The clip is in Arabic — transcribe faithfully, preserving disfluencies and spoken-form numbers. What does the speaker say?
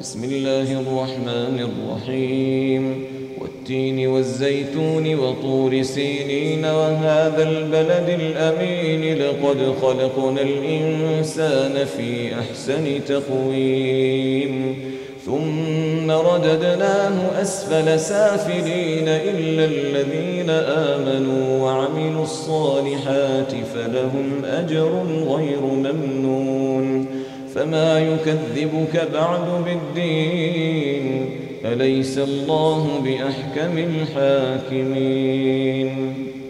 بسم الله الرحمن الرحيم والتين والزيتون وطور سينين وهذا البلد الأمين لقد خلقنا الإنسان في أحسن تقويم ثم رددناه أسفل سافلين إلا الذين آمنوا وعملوا الصالحات فلهم أجر غير ممنون فما يكذبك بعد بالدين أليس الله بأحكم الحاكمين